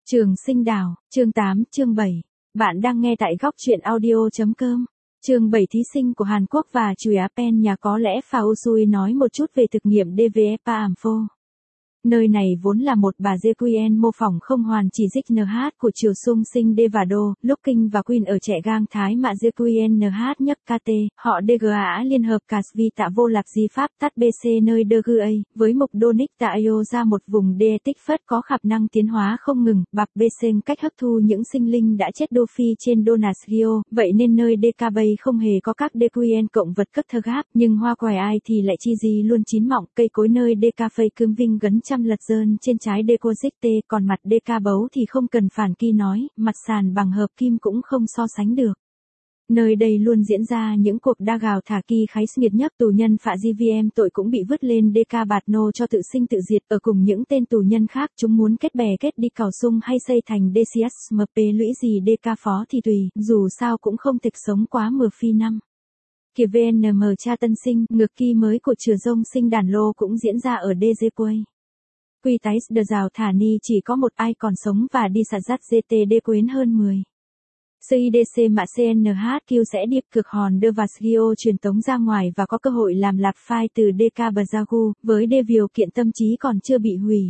Trường Sinh Đào, chương 8, chương 7. Bạn đang nghe tại góc truyện audio.com. Chương 7 thí sinh của Hàn Quốc và Chùi Apen nhà có lẽ Phà Usui nói một chút về thực nghiệm DVFA Ampho. Nơi này vốn là một bà Jequyen mô phỏng không hoàn chỉ dích NH của Triều Sung Sinh Đê và Đô, lúc Kinh và Queen ở trẻ gang Thái mạ Jequyen NH nhất KT, họ DGA liên hợp Casvi tạ vô lạc di pháp tắt BC nơi DGA, với mục đô nick tạ IO ra một vùng D tích phất có khả năng tiến hóa không ngừng, bạc BC cách hấp thu những sinh linh đã chết đô phi trên Donasrio, vậy nên nơi DK Bay không hề có các Dequyen cộng vật cất thơ gáp, nhưng hoa quài ai thì lại chi gì luôn chín mọng, cây cối nơi DK Phây cương vinh gấn trăm lật dơn trên trái Decozic còn mặt DK bấu thì không cần phản kỳ nói, mặt sàn bằng hợp kim cũng không so sánh được. Nơi đây luôn diễn ra những cuộc đa gào thả kỳ khái nghiệt nhất, tù nhân phạ GVM tội cũng bị vứt lên DK bạt nô cho tự sinh tự diệt, ở cùng những tên tù nhân khác chúng muốn kết bè kết đi cào sung hay xây thành DCSMP lũy gì DK phó thì tùy, dù sao cũng không tịch sống quá 10 phi năm. Kìa VNM cha tân sinh, ngược kỳ mới của Chừa Rông sinh đàn lô cũng diễn ra ở DG Quay. Quy tái đờ rào thả ni chỉ có một ai còn sống và đi sạt dắt GTD quyến hơn 10. CIDC mạ CNHQ sẽ điệp cực hòn đưa và Sgio truyền tống ra ngoài và có cơ hội làm lạt file từ DK Bazagu, với điều kiện tâm trí còn chưa bị hủy.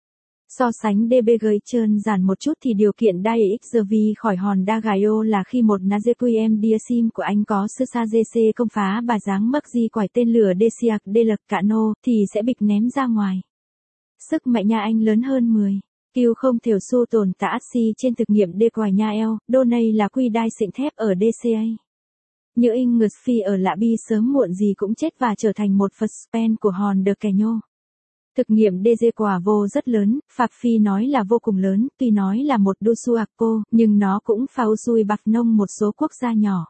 So sánh DBG trơn giản một chút thì điều kiện DXRV khỏi hòn Dagaio là khi một Nazequiem Diasim của anh có sư sa GC công phá bà dáng mắc di quải tên lửa Desiac Delc Cano thì sẽ bịch ném ra ngoài. Sức mạnh nhà anh lớn hơn 10. Kiêu không thiểu su tồn tạ si trên thực nghiệm đê quài nha eo, đô này là quy đai xịn thép ở DCA. Như Ingus Phi ở Lạ Bi sớm muộn gì cũng chết và trở thành một Phật spen của hòn đờ kè nhô. Thực nghiệm DG quả vô rất lớn, Phạm Phi nói là vô cùng lớn, tuy nói là một đô su cô, nhưng nó cũng phao xui bạc nông một số quốc gia nhỏ.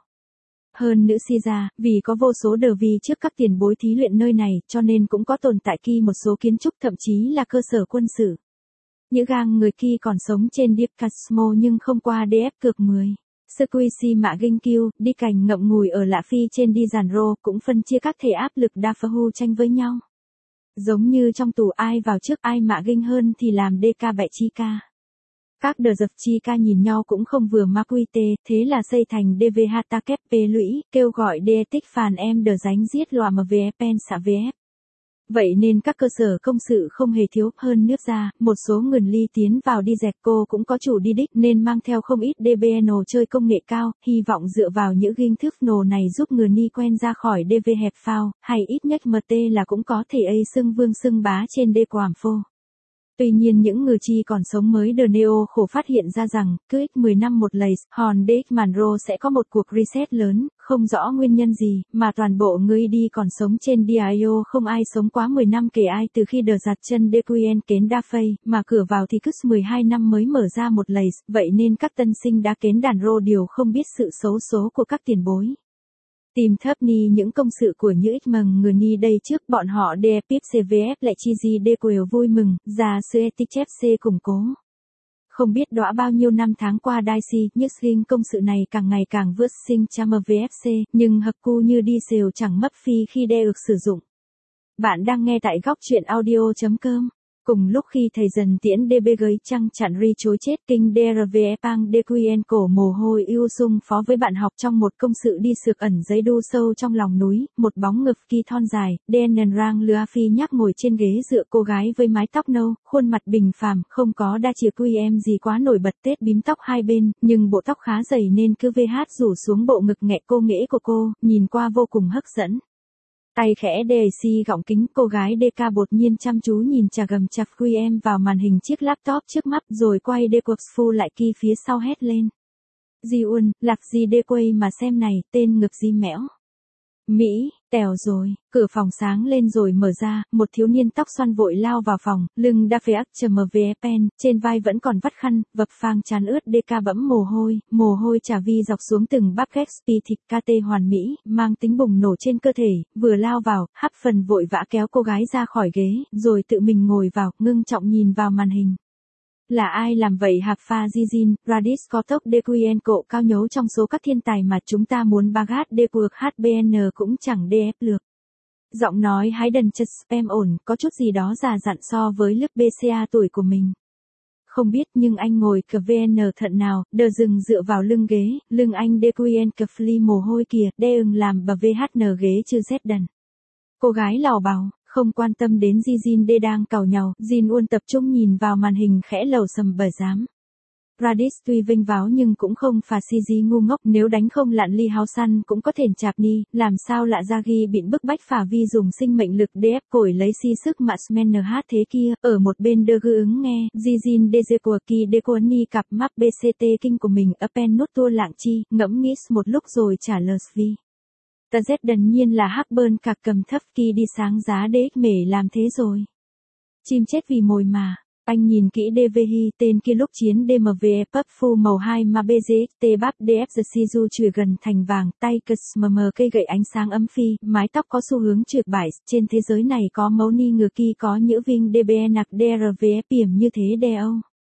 Hơn nữ si ra, vì có vô số đờ vi trước các tiền bối thí luyện nơi này, cho nên cũng có tồn tại kỳ một số kiến trúc thậm chí là cơ sở quân sự. Những gang người kỳ còn sống trên Deep Casmo nhưng không qua DF cược 10. Squishy mạ Ginh Kiêu, đi cành ngậm ngùi ở Lạ Phi trên đi giàn rô cũng phân chia các thể áp lực đa phá hu tranh với nhau. Giống như trong tù ai vào trước ai mạ Ginh hơn thì làm DK bại chi ca. Các đờ dập chi ca nhìn nhau cũng không vừa ma quy tê, thế là xây thành DVH ta kép P lũy, kêu gọi đê tích phàn em đờ dánh giết lòa MVF pen xạ VF. Vậy nên các cơ sở công sự không hề thiếu, hơn nước ra, một số người ly tiến vào đi dẹt cô cũng có chủ đi đích nên mang theo không ít DBN chơi công nghệ cao, hy vọng dựa vào những hình thức nồ này giúp người ni quen ra khỏi DV hẹp phao, hay ít nhất MT là cũng có thể ấy xưng vương xưng bá trên đê quàm phô. Tuy nhiên những người chi còn sống mới đờ neo khổ phát hiện ra rằng, cứ x 10 năm một lầy, hòn DX Manro sẽ có một cuộc reset lớn, không rõ nguyên nhân gì, mà toàn bộ người đi còn sống trên DIO không ai sống quá 10 năm kể ai từ khi đờ giặt chân Dequyen kén đa phây, mà cửa vào thì cứ 12 năm mới mở ra một lầy, vậy nên các tân sinh đã kén đàn rô đều không biết sự xấu số của các tiền bối. Tìm thấp ni những công sự của như ích mừng người ni đây trước bọn họ DEPIP CVF lại chi gì đê quều vui mừng, già sư etichef C củng cố. Không biết đọa bao nhiêu năm tháng qua đai si, nhức riêng công sự này càng ngày càng vượt sinh cha MVFC, nhưng hậc cu như đi xều chẳng mất phi khi đe ược sử dụng. Bạn đang nghe tại góc truyện audio.com. Cùng lúc khi thầy dần tiễn DBG trăng chặn ri chối chết kinh DRVE pang DQN cổ mồ hôi yêu sung phó với bạn học trong một công sự đi sược ẩn giấy đu sâu trong lòng núi, một bóng ngực kỳ thon dài, đen rang lừa phi nhắc ngồi trên ghế dựa cô gái với mái tóc nâu, khuôn mặt bình phàm, không có đa chìa quy em gì quá nổi bật tết bím tóc hai bên, nhưng bộ tóc khá dày nên cứ VH rủ xuống bộ ngực nghẹ cô nghễ của cô, nhìn qua vô cùng hấp dẫn. Tay khẽ DAC gọng kính cô gái DK bột nhiên chăm chú nhìn chà gầm chặt quy em vào màn hình chiếc laptop trước mắt rồi quay DQF lại kỳ phía sau hét lên. Di un, lạc gì đê quay mà xem này, tên ngực di mẽo. Mỹ, tèo rồi, cửa phòng sáng lên rồi mở ra, một thiếu niên tóc xoăn vội lao vào phòng, lưng đa phê ắc MVE pen, trên vai vẫn còn vắt khăn, vập phang trán ướt DK bẫm mồ hôi trà vi dọc xuống từng bắp ghét thịt KT hoàn mỹ, mang tính bùng nổ trên cơ thể, vừa lao vào, hắp phần vội vã kéo cô gái ra khỏi ghế, rồi tự mình ngồi vào, ngưng trọng nhìn vào màn hình. Là ai làm vậy hạp pha Jijin, Radis có tốc DQN cộ cao nhấu trong số các thiên tài mà chúng ta muốn bagat DQG HBN cũng chẳng DF lược. Giọng nói hái đần chất spam ổn, có chút gì đó già dặn so với lớp BCA tuổi của mình. không biết nhưng anh ngồi cờ VN thận nào, đờ dừng dựa vào lưng ghế, lưng anh đê quen cờ fly mồ hôi kìa, đê ưng làm bà VHN ghế chưa rét đần. Cô gái lào bảo, không quan tâm đến Jin đê đang càu nhàu, Jin Uôn tập trung nhìn vào màn hình khẽ lầu sầm bởi dám. Raditz tuy vinh váo nhưng cũng không phà si gì ngu ngốc, nếu đánh không lặn Lee Hao San cũng có thèn chạp ni, làm sao lạ ra ghi bịn bức bách phà vi dùng sinh mệnh lực để ép cổi lấy si sức mà Smenner hát thế kia, ở một bên đơ gư ứng nghe, Jin Deze của kỳ đê của ni cặp map BCT kinh của mình Apen nốt tua lạng chi, ngẫm nghĩ một lúc rồi trả lời vi. Ta Z đần nhiên là hắc bơn cạc cầm thấp kỳ đi sáng giá đế mể làm thế rồi. Chim chết vì mồi mà. Anh nhìn kỹ DVI tên kia lúc chiến DMV Pup Phu màu 2 mà BZT bắp DF The Sizu chùi gần thành vàng, tay KSMM cây gậy ánh sáng ấm phi, mái tóc có xu hướng trượt bải, trên thế giới này có mấu ni ngừa kỳ có nhữ vinh DBE nạc DRVF piểm như thế đeo.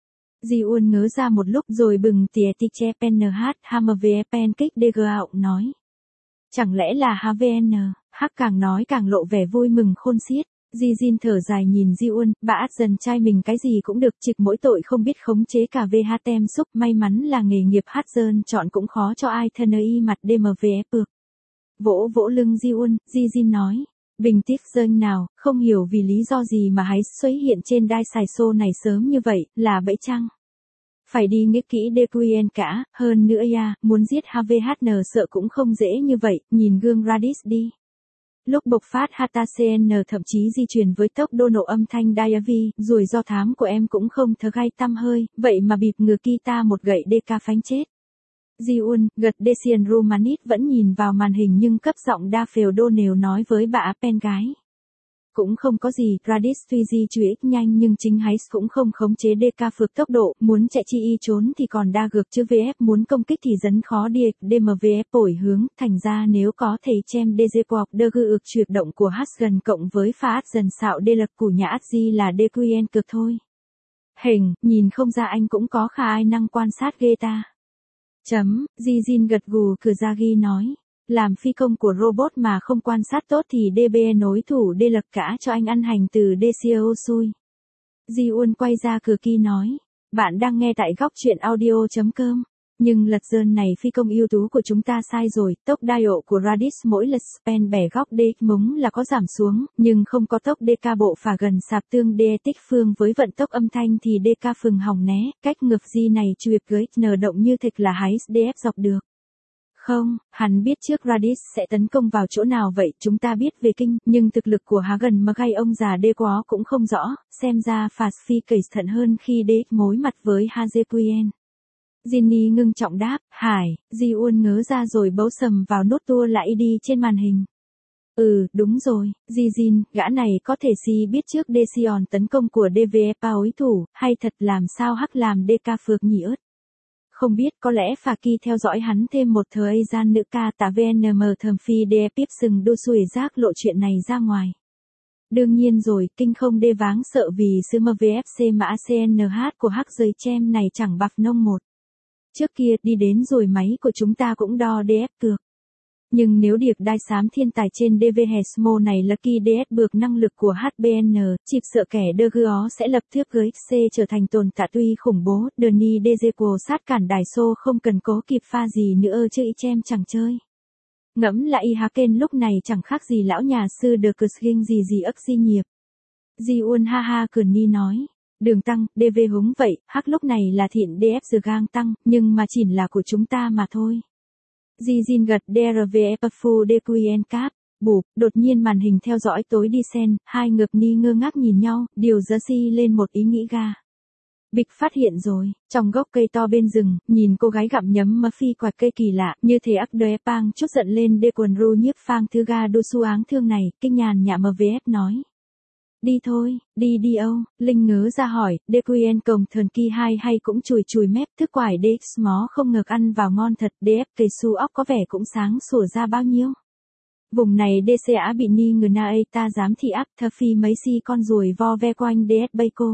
Di Uôn ngớ ra một lúc rồi bừng tìa tiche PNH HMV Pancake DGAO nói. Chẳng lẽ là HVN, Hắc càng nói càng lộ vẻ vui mừng khôn xiết. Jin thở dài nhìn Di Uôn, bà át dần trai mình cái gì cũng được, trực mỗi tội không biết khống chế cả VH tem xúc, may mắn là nghề nghiệp hát dơn chọn cũng khó cho ai thân ấy mặt DMVF được. Vỗ vỗ lưng Di Uôn, Jin nói, bình tiếp dơn nào, không hiểu vì lý do gì mà hãy xuất hiện trên đai xài xô này sớm như vậy, là bẫy chăng? Phải đi nghĩ kỹ DQN cả, hơn nữa ya, muốn giết HVHN sợ cũng không dễ như vậy, nhìn gương Raditz đi. Lúc bộc phát HTCN thậm chí di chuyển với tốc độ nổ âm thanh Diavi, rủi do thám của em cũng không thờ gai tăm hơi, vậy mà bịp ngừa kita một gậy DK phánh chết. Jiun, gật Decian Romanit vẫn nhìn vào màn hình nhưng cấp giọng đa phèo đô nều nói với bà Apen gái. Cũng không có gì, Raditz tuy di chuyển nhanh nhưng chính Hayes cũng không khống chế DK phược tốc độ, muốn chạy chi y trốn thì còn đa gược chứ VF muốn công kích thì dấn khó điệt, DMVF đổi hướng, thành ra nếu có thể chem DZ đơ gư ực chuyển động của H gần cộng với pha át dần xạo đê lực của nhà át di là DQN cực thôi. Hình, nhìn không ra anh cũng có khả ai năng quan sát ghê ta. Jin gật gù cửa ra ghi nói. Làm phi công của robot mà không quan sát tốt thì DBE nối thủ đê lật cả cho anh ăn hành từ DCO xui. Di Uôn quay ra cửa kỳ nói. Bạn đang nghe tại góc chuyện audio.com. Nhưng lật dơn này phi công ưu tú của chúng ta sai rồi. Tốc dial của Raditz mỗi lật span bẻ góc đê mống là có giảm xuống. Nhưng không có tốc DK bộ phả gần sạp tương đê tích phương với vận tốc âm thanh thì DK phừng hỏng né. Cách ngược di này chụp gới nở động như thịch là hái DF dọc được. Không, hắn biết trước Raditz sẽ tấn công vào chỗ nào vậy, chúng ta biết về kinh, nhưng thực lực của Há gần mà gây ông già đê quá cũng không rõ, xem ra phạt phi cẩy thận hơn khi đế mối mặt với HZQN. Jinny ngưng trọng đáp, Hải, Di Uôn ngớ ra rồi bấu sầm vào nốt tua lại đi trên màn hình. Đúng rồi, Jin, gã này có thể si biết trước Decion tấn công của DVE đối thủ, hay thật làm sao Hắc làm DK phược nhỉ ớt. Không biết có lẽ phà kỳ theo dõi hắn thêm một thời gian nữa ca tả VNM thầm phi đe tiếp sừng đô xuôi rác lộ chuyện này ra ngoài. Đương nhiên rồi, kinh không đê váng sợ vì sư mơ VFC mã CNH của hắc rơi chem này chẳng bạc nông một. Trước kia đi đến rồi máy của chúng ta cũng đo DF cược. Nhưng nếu điệp đai xám thiên tài trên DV Hesmo này là kỳ DS bược năng lực của HBN, chịp sợ kẻ đơ gó sẽ lập thước với C trở thành tồn tại tuy khủng bố, Đợni DZ sát cản đài xô không cần cố kịp pha gì nữa chứ y chem chẳng chơi. Ngẫm lại y Haken lúc này chẳng khác gì lão nhà sư The Kursging gì ức di nghiệp. Di Uôn ha ha cười ni nói. Đường tăng, DV húng vậy, hắc lúc này là thiện DF giờ gang tăng, nhưng mà chỉ là của chúng ta mà thôi. Jin gật DRVF Phu DQN Cap, bụp, đột nhiên màn hình theo dõi tối đi sen, hai ngược ni ngơ ngác nhìn nhau, điều giờ si lên một ý nghĩ ga. Bịch phát hiện rồi, trong gốc cây to bên rừng, nhìn cô gái gặm nhấm mơ phi quạt cây kỳ lạ, như thế ắc đế pang chút giận lên đê quần ru nhiếp phang thư ga đô su áng thương này, kinh nhàn nhạ mờ VF nói. Đi thôi, đi âu, Linh ngớ ra hỏi, DQN cồng thần kỳ 2 hay cũng chùi mép thức quải DX mó không ngược ăn vào ngon thật, DF cây su óc có vẻ cũng sáng sủa ra bao nhiêu. Vùng này DCA bị ni người na ta dám thị áp thơ phi mấy si con ruồi vo ve quanh DS bay cô.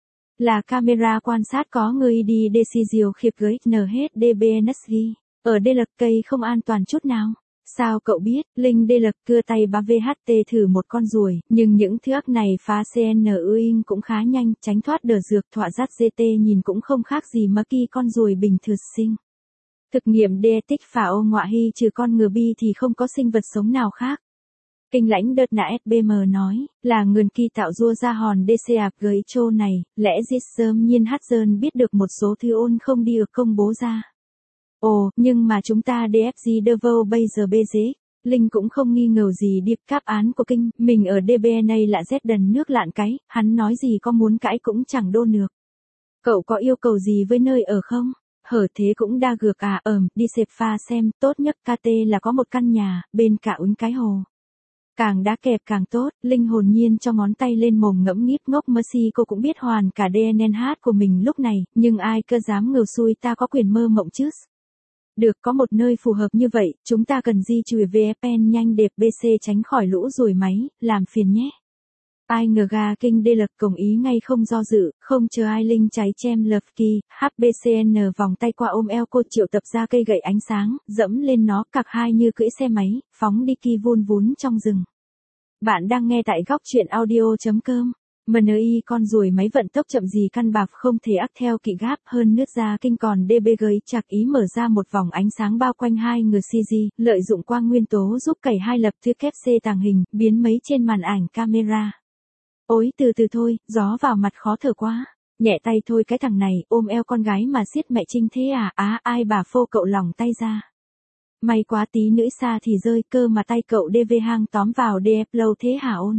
Là camera quan sát có người đi DC diều khiệp gới nở hết DBNS ghi, ở đây lật cây không an toàn chút nào. Sao cậu biết? Linh Đê Lật cưa tay ba VHT thử một con ruồi, nhưng những thứ ác này phá CNUing cũng khá nhanh, tránh thoát đờ dược thọa dắt GT nhìn cũng không khác gì mà kỳ con ruồi bình thường sinh. Thực nghiệm Detic phá ô ngọa hy trừ con ngựa bi thì không có sinh vật sống nào khác. Kinh lãnh đợt nạ SBM nói, là ngườn kỳ tạo rua ra hòn DC ạc gấy trô này, lẽ giết sớm nhiên hát dơn biết được một số thứ ôn không đi được công bố ra. Ồ, nhưng mà chúng ta DFG Devo bây giờ bê dế. Linh cũng không nghi ngờ gì điệp cáp án của Kinh, mình ở DBNA là Z đần nước lạn cái, hắn nói gì có muốn cãi cũng chẳng đô được. Cậu có yêu cầu gì với nơi ở không? Hở thế cũng đa gược à, đi xếp pha xem, tốt nhất KT là có một căn nhà, bên cả uống cái hồ. Càng đá kẹp càng tốt, Linh hồn nhiên cho ngón tay lên mồm ngẫm nghíp ngốc Mercy cô cũng biết hoàn cả DNH của mình lúc này, nhưng ai cơ dám ngờ xui ta có quyền mơ mộng chứ. Được có một nơi phù hợp như vậy, chúng ta cần di chuyển về pen nhanh đẹp BC tránh khỏi lũ ruồi máy, làm phiền nhé. Ai ngờ gà Kinh Đê Lật đồng ý ngay không do dự, không chờ ai Linh cháy chem lợp kỳ, HBCN vòng tay qua ôm eo cô triệu tập ra cây gậy ánh sáng, dẫm lên nó cặc hai như cưỡi xe máy, phóng đi kỳ vun vún trong rừng. Bạn đang nghe tại góc truyện audio.com. MNI con ruồi máy vận tốc chậm gì căn bạp không thể ắt theo kỵ gáp hơn nước ra Kinh còn DB gấy chạc ý mở ra một vòng ánh sáng bao quanh hai người CG, lợi dụng quang nguyên tố giúp cày hai lập thứ kép C tàng hình, biến mấy trên màn ảnh camera. Ôi từ từ thôi, gió vào mặt khó thở quá. Nhẹ tay thôi cái thằng này, ôm eo con gái mà siết mẹ Trinh thế à, ai bà phô cậu lỏng tay ra. May quá tí nữa xa thì rơi cơ mà tay cậu DV hang tóm vào DF lâu thế hả ôn.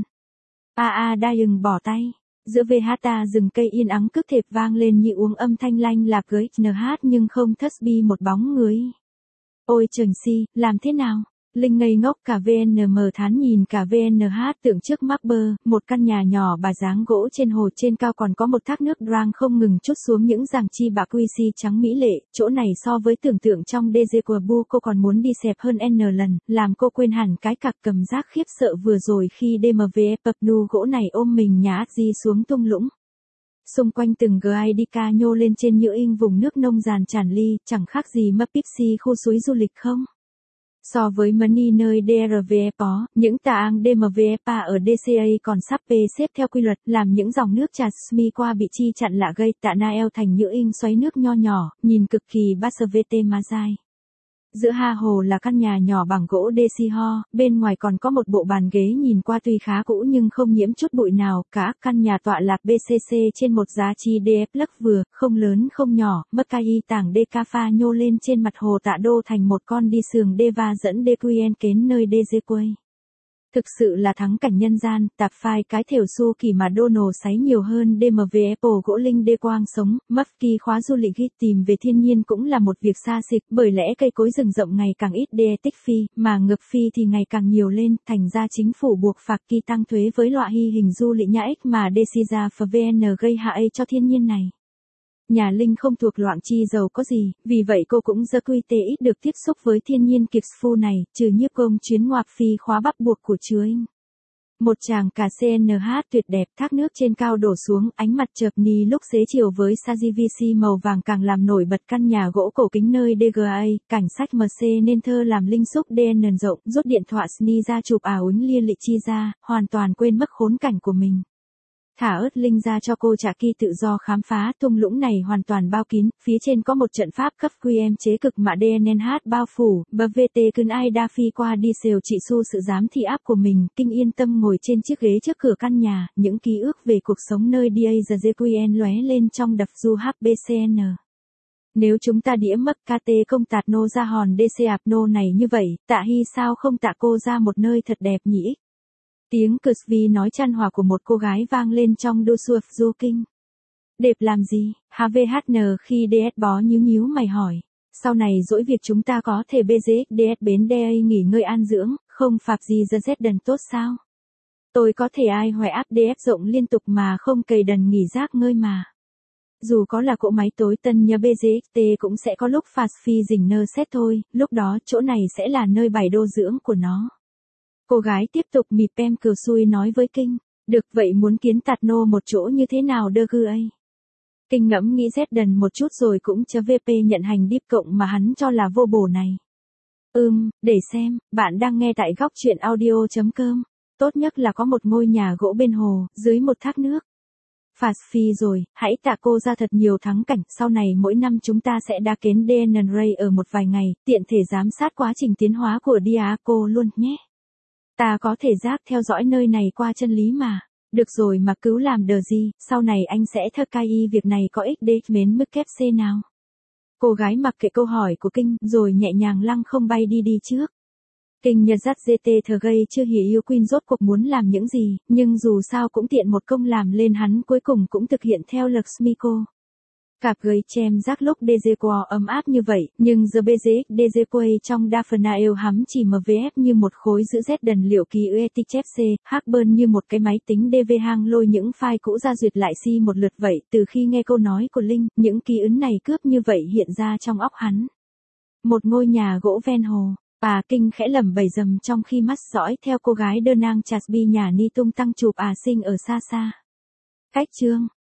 Đa dừng bỏ tay. Giữa VH rừng cây yên ắng cức thệp vang lên như uống âm thanh lanh lạc gới NH nhưng không thất bi một bóng người. Ôi trời si, làm thế nào? Linh ngây ngốc cả VNM thán nhìn cả VNH tưởng trước mắc bơ, một căn nhà nhỏ bà dáng gỗ trên hồ trên cao còn có một thác nước đoang không ngừng chút xuống những dàng chi bạc quy si trắng mỹ lệ, chỗ này so với tưởng tượng trong DG của Bu cô còn muốn đi xẹp hơn N lần, làm cô quên hẳn cái cặc cầm giác khiếp sợ vừa rồi khi DMV pập nu gỗ này ôm mình nhá di xuống tung lũng. Xung quanh từng GIDK nhô lên trên nhựa in vùng nước nông giàn tràn ly, chẳng khác gì mấp Pepsi khu suối du lịch không? So với Money nơi DRVEPO, những tà ang DMVEPA ở DCA còn sắp P xếp theo quy luật, làm những dòng nước trà SMI qua bị chi chặn lạ gây tạ Nael thành nhựa in xoáy nước nho nhỏ, nhìn cực kỳ Basavete mà dai. Giữa ha hồ là căn nhà nhỏ bằng gỗ desi ho, bên ngoài còn có một bộ bàn ghế nhìn qua tuy khá cũ nhưng không nhiễm chút bụi nào, cả căn nhà tọa lạc BCC trên một giá chi DF lắc vừa, không lớn không nhỏ, mất cai tảng DK pha nhô lên trên mặt hồ tạ đô thành một con đi sườn Deva dẫn DQN kến nơi DG quay. Thực sự là thắng cảnh nhân gian, tạp phai cái thều su kỳ mà Donald sấy nhiều hơn DMV Apple gỗ linh đê quang sống, mất kỳ khóa du lịch ghi tìm về thiên nhiên cũng là một việc xa xịch, bởi lẽ cây cối rừng rộng ngày càng ít đê tích phi, mà ngược phi thì ngày càng nhiều lên, thành ra chính phủ buộc phạt kỳ tăng thuế với loại hy hình du lịch nhã ích mà Decisa VN gây hại cho thiên nhiên này. Nhà Linh không thuộc loạn chi giàu có gì, vì vậy cô cũng dơ quy tế ít được tiếp xúc với thiên nhiên kiệt phu này, trừ nhiếp công chuyến ngoạp phi khóa bắt buộc của chứa anh. Một chàng cà CNH tuyệt đẹp thác nước trên cao đổ xuống, ánh mặt chợp ni lúc xế chiều với SajiVC màu vàng càng làm nổi bật căn nhà gỗ cổ kính nơi DGA, cảnh sách MC nên thơ làm Linh xúc DN rộng, rút điện thoại SNI ra chụp uống lia lị chi ra, hoàn toàn quên mất khốn cảnh của mình. Thả ớt Linh ra cho cô trả kỳ tự do khám phá, thung lũng này hoàn toàn bao kín, phía trên có một trận pháp cấp QM chế cực mạ DNH bao phủ, BVT cưng ai đa phi qua đi xều trị su sự giám thị áp của mình, Kinh yên tâm ngồi trên chiếc ghế trước cửa căn nhà, những ký ức về cuộc sống nơi DAZQN lóe lên trong đập du HBCN. Nếu chúng ta đĩa mất KT công tạt nô ra hòn DC ạp nô này như vậy, tạ hy sao không tạ cô ra một nơi thật đẹp nhỉ? Tiếng Cusby nói chăn hòa của một cô gái vang lên trong đô suột du kinh. Đẹp làm gì? HVHN khi DS bó nhíu mày hỏi. Sau này dỗi việc chúng ta có thể BZ DS bến DA nghỉ ngơi an dưỡng, không phạt gì giờ Z đần tốt sao? Tôi có thể ai hoài áp DS rộng liên tục mà không cầy đần nghỉ rác ngơi mà. Dù có là cỗ máy tối tân nhà BZT cũng sẽ có lúc phạt phi rình nơ xét thôi, lúc đó chỗ này sẽ là nơi bày đô dưỡng của nó. Cô gái tiếp tục mịp em cờ xui nói với Kinh, được vậy muốn kiến tạt nô một chỗ như thế nào đơ gư ấy. Kinh ngẫm nghĩ Z đần một chút rồi cũng cho VP nhận hành điếp cộng mà hắn cho là vô bổ này. Để xem, bạn đang nghe tại góc chuyện audio.com. Tốt nhất là có một ngôi nhà gỗ bên hồ, dưới một thác nước. Phạt phi rồi, hãy tạ cô ra thật nhiều thắng cảnh, sau này mỗi năm chúng ta sẽ đa kến DN Ray ở một vài ngày, tiện thể giám sát quá trình tiến hóa của Diaco luôn nhé. Ta có thể giác theo dõi nơi này qua chân lý mà. Được rồi mà cứu làm đờ gì, sau này anh sẽ thơ cai y việc này có ích để mến mức kép C nào. Cô gái mặc kệ câu hỏi của Kinh, rồi nhẹ nhàng lăng không bay đi trước. Kinh nhật dắt GT thờ gây chưa hiểu yêu Queen rốt cuộc muốn làm những gì, nhưng dù sao cũng tiện một công làm lên hắn cuối cùng cũng thực hiện theo Lakshmiko. Cặp gầy chem rác lúc Dejequa ấm áp như vậy, nhưng giờ BZ Dejequay trong Daphnael hắm chỉ MVF như một khối giữ Z đần liệu ký ETFC, Hackburn như một cái máy tính DV hang lôi những file cũ ra duyệt lại si một lượt vậy. Từ khi nghe câu nói của Linh, những ký ức này cướp như vậy hiện ra trong óc hắn. Một ngôi nhà gỗ ven hồ. Bà Kinh khẽ lẩm bẩm rầm trong khi mắt dõi theo cô gái đơn nang Chasby nhà ni tung tăng chụp sinh ở xa xa. Cách chương